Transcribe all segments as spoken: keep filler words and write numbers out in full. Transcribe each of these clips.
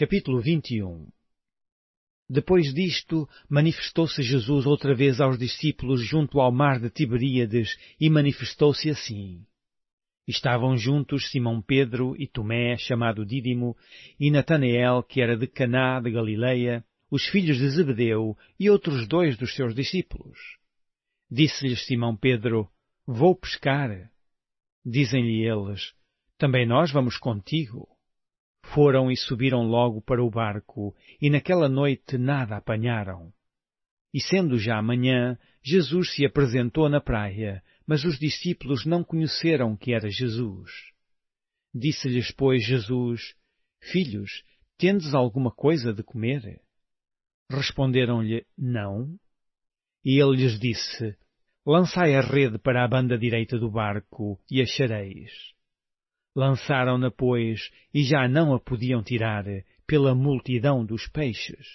Capítulo vinte e um. Depois disto, manifestou-se Jesus outra vez aos discípulos junto ao mar de Tiberíades e manifestou-se assim. Estavam juntos Simão Pedro e Tomé, chamado Dídimo, e Natanael, que era de Caná de Galileia, os filhos de Zebedeu e outros dois dos seus discípulos. Disse-lhes Simão Pedro: Vou pescar. Dizem-lhe eles: Também nós vamos contigo. Foram e subiram logo para o barco, e naquela noite nada apanharam. E sendo já manhã, Jesus se apresentou na praia, mas os discípulos não conheceram que era Jesus. Disse-lhes, pois, Jesus: Filhos, tendes alguma coisa de comer? Responderam-lhe: Não. E ele lhes disse: Lançai a rede para a banda direita do barco, e achareis. Lançaram-na, pois, e já não a podiam tirar, pela multidão dos peixes.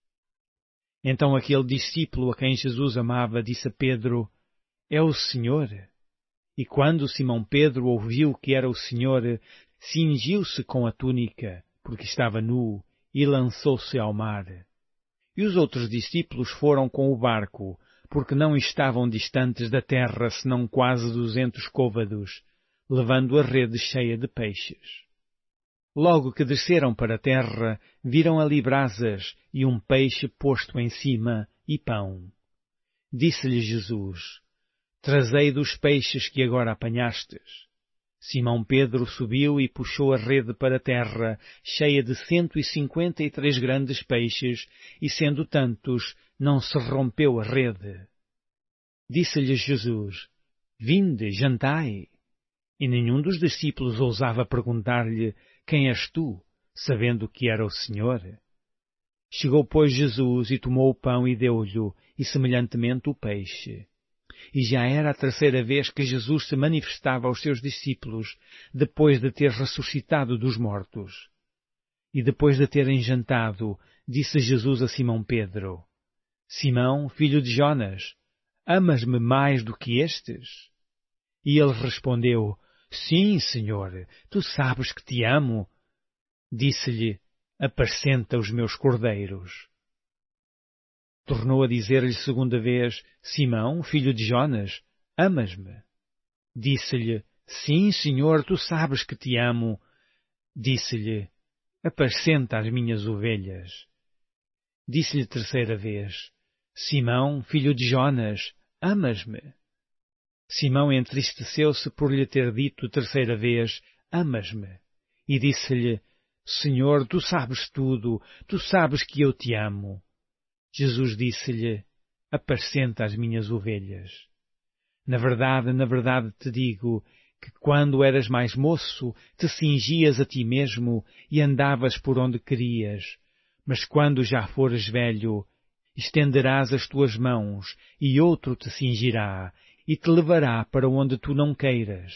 Então aquele discípulo a quem Jesus amava disse a Pedro: É o Senhor. E quando Simão Pedro ouviu que era o Senhor, cingiu-se com a túnica, porque estava nu, e lançou-se ao mar. E os outros discípulos foram com o barco, porque não estavam distantes da terra senão quase duzentos côvados, levando a rede cheia de peixes. Logo que desceram para a terra, viram ali brasas e um peixe posto em cima e pão. Disse-lhe Jesus: Trazei dos peixes que agora apanhastes. Simão Pedro subiu e puxou a rede para a terra, cheia de cento e cinquenta e três grandes peixes, e sendo tantos, não se rompeu a rede. Disse-lhe Jesus: Vinde, jantai. E nenhum dos discípulos ousava perguntar-lhe: Quem és tu? Sabendo que era o Senhor. Chegou, pois, Jesus e tomou o pão e deu-lhe, e semelhantemente o peixe. E já era a terceira vez que Jesus se manifestava aos seus discípulos, depois de ter ressuscitado dos mortos. E depois de terem jantado, disse Jesus a Simão Pedro: Simão, filho de Jonas, amas-me mais do que estes? E ele respondeu: Sim, Senhor, tu sabes que te amo. Disse-lhe: Apacenta os meus cordeiros. Tornou a dizer-lhe segunda vez: Simão, filho de Jonas, amas-me? Disse-lhe: Sim, Senhor, tu sabes que te amo. Disse-lhe: Apacenta as minhas ovelhas. Disse-lhe terceira vez: Simão, filho de Jonas, amas-me? Simão entristeceu-se por lhe ter dito terceira vez: Amas-me? E disse-lhe: Senhor, tu sabes tudo, tu sabes que eu te amo. Jesus disse-lhe: Apacenta as minhas ovelhas. Na verdade, na verdade te digo, que quando eras mais moço, te cingias a ti mesmo e andavas por onde querias. Mas quando já fores velho, estenderás as tuas mãos, e outro te cingirá, e te levará para onde tu não queiras.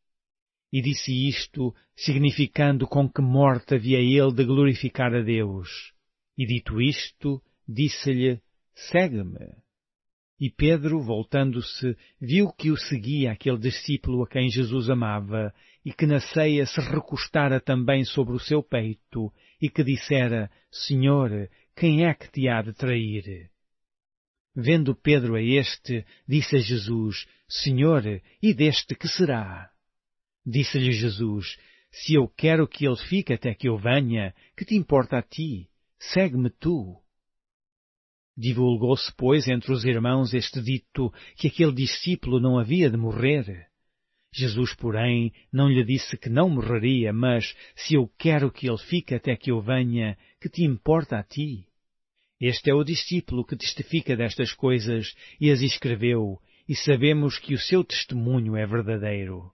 E disse isto, significando com que morte havia ele de glorificar a Deus. E dito isto, disse-lhe: Segue-me. E Pedro, voltando-se, viu que o seguia aquele discípulo a quem Jesus amava, e que na ceia se recostara também sobre o seu peito, e que dissera: Senhor, quem é que te há de trair? Vendo Pedro a este, disse a Jesus: Senhor, e deste que será? Disse-lhe Jesus: Se eu quero que ele fique até que eu venha, que te importa a ti? Segue-me tu. Divulgou-se, pois, entre os irmãos este dito, que aquele discípulo não havia de morrer. Jesus, porém, não lhe disse que não morreria, mas, se eu quero que ele fique até que eu venha, que te importa a ti? Este é o discípulo que testifica destas coisas e as escreveu, e sabemos que o seu testemunho é verdadeiro.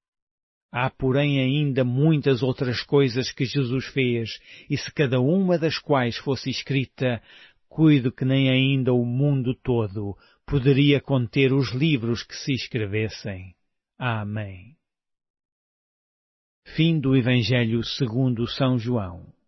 Há, porém, ainda muitas outras coisas que Jesus fez, e se cada uma das quais fosse escrita, cuido que nem ainda o mundo todo poderia conter os livros que se escrevessem. Amém. Fim do Evangelho segundo São João.